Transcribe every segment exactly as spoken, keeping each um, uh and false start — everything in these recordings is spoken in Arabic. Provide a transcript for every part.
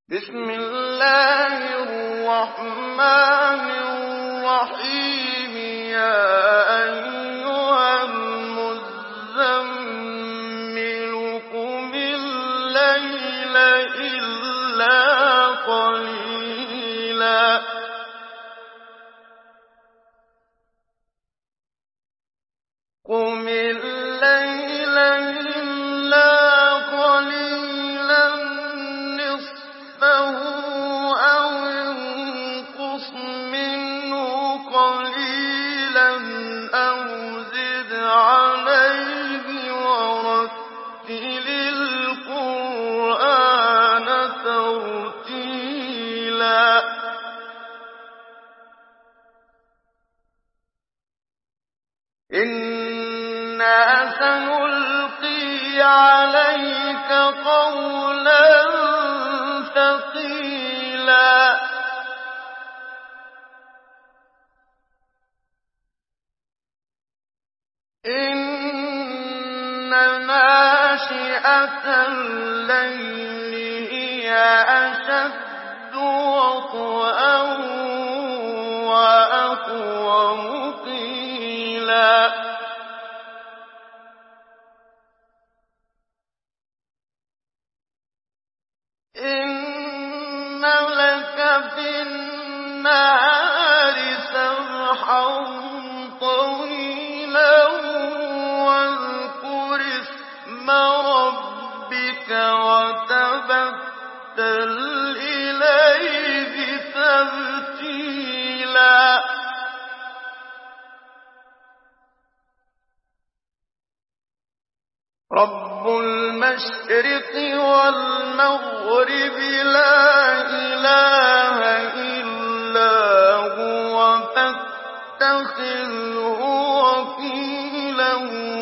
بسم الله الرحمن الرحيم يا أيها المزمل قم الليل إلا قليلا قم الليل إلا قليلا نصفه أو انقص منه قليلا أو زد عليه ورتل القرآن ترتيلا إنا سنلقي عليك قولا ثقيلا إن ناشئة الليل هي أشد وطئا وأقوم قيلا إن لك في النهار سبحا طويلا واذكر اسم ربك وتبتل إليه تبتيلا رب المشرق والمغرب لا إله إلا هو فاتخذه وكيلا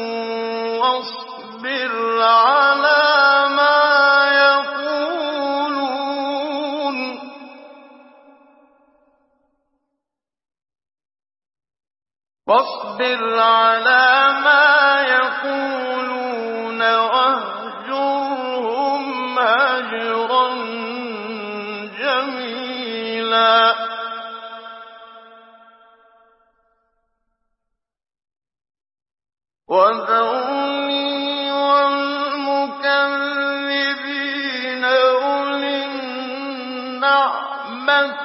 واصبر على ما يقولون واصبر على ما يقولون واهجرهم هجرا جميلا وذرني والمكذبين أولي النعمة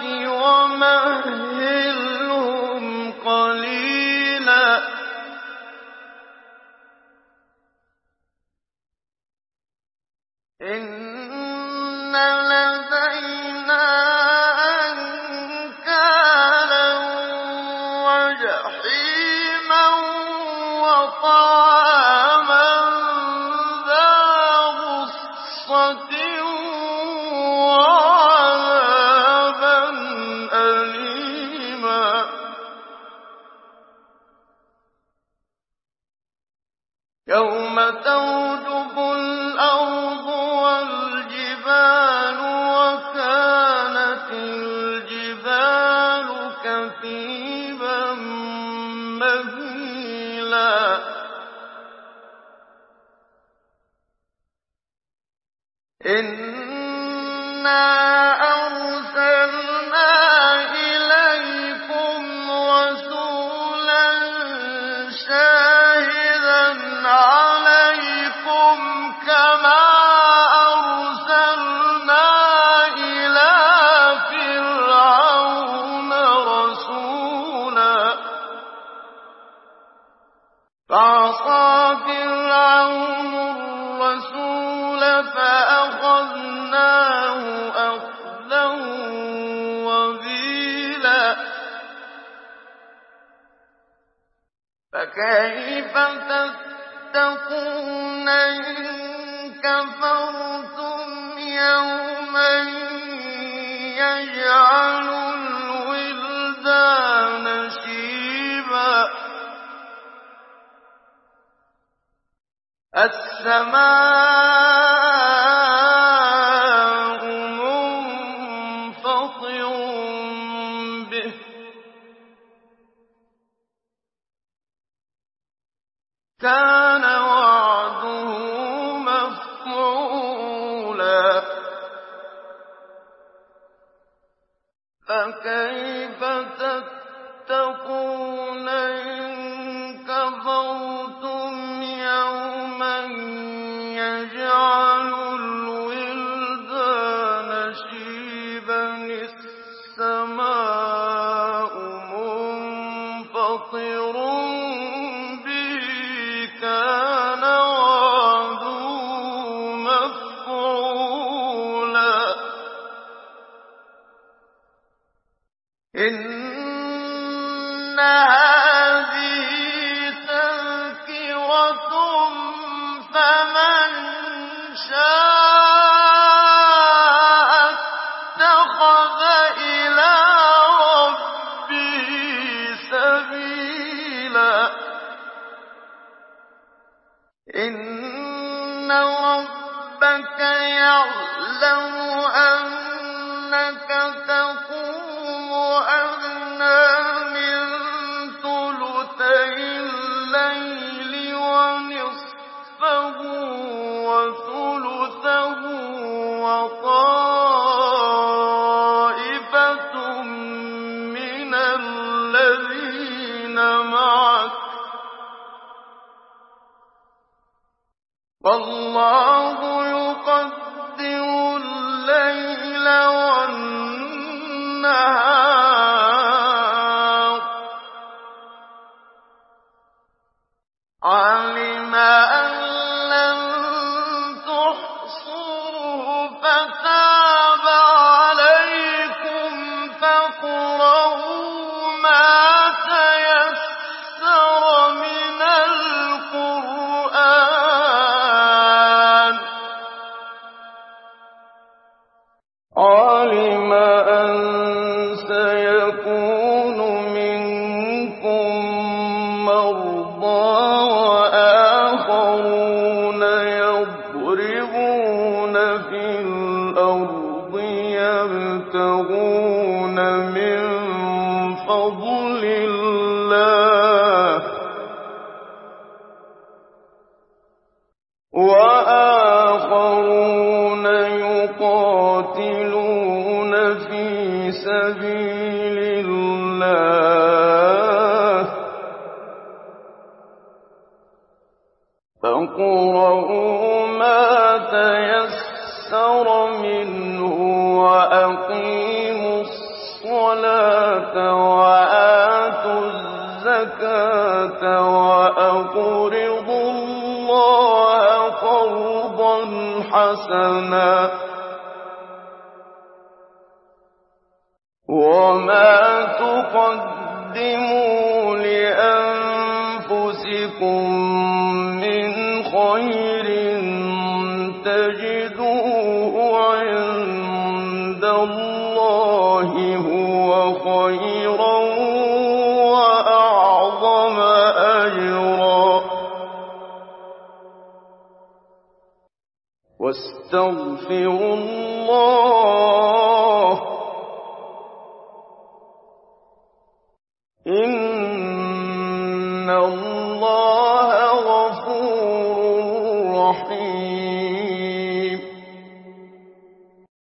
ومهلهم قليلا إن لدينا أنكالا وجحيما وطعاما ذا غصة وعذابا أليما يوم ترجف الأرض والجبال وكانت الجبال كثيبا مهيلا إنا أرسلنا إليكم رسولا شاهدا عليكم كما أرسلنا إلى فرعون رسولا فعصى فرعون الرسول فأخذناه أخذا وبيلا فكيف تتقون إن كفرتم يوما يجعل الولدان شيبا السماء منفطر به كان وعده مفعولا فكيف تتقون إن كفرتم يوما يجعل الولدان شيبا السماء منفطر به كان وعده مفعولا إن هذه تذكرة فمن شاء اتخذ إلى ربه سبيلا إن ربك يعلم أنك تقوم أدنى من ثلثي الليل ونصفه وثلثه وطائفة من الذين معك والله يقدر الليل والنهار علم أن لن تحصوه فتاب عليكم فاقرؤوا ما تيسر من القرآن علم أن سيكون منكم مرضى وآخرون يضربون في الأرض يبتغون من فضل الله وآخرون يقاتلون في سبيل الله فاقرؤوا ما تيسر منه وأقيموا الصلاة وآتوا الزكاة وأقرضوا الله قرضا حسنا وما تقدموا لأنفسكم من خير تجدوه عند الله هو خيرا وأعظم أجرا واستغفروا الله إن الله غفور رحيم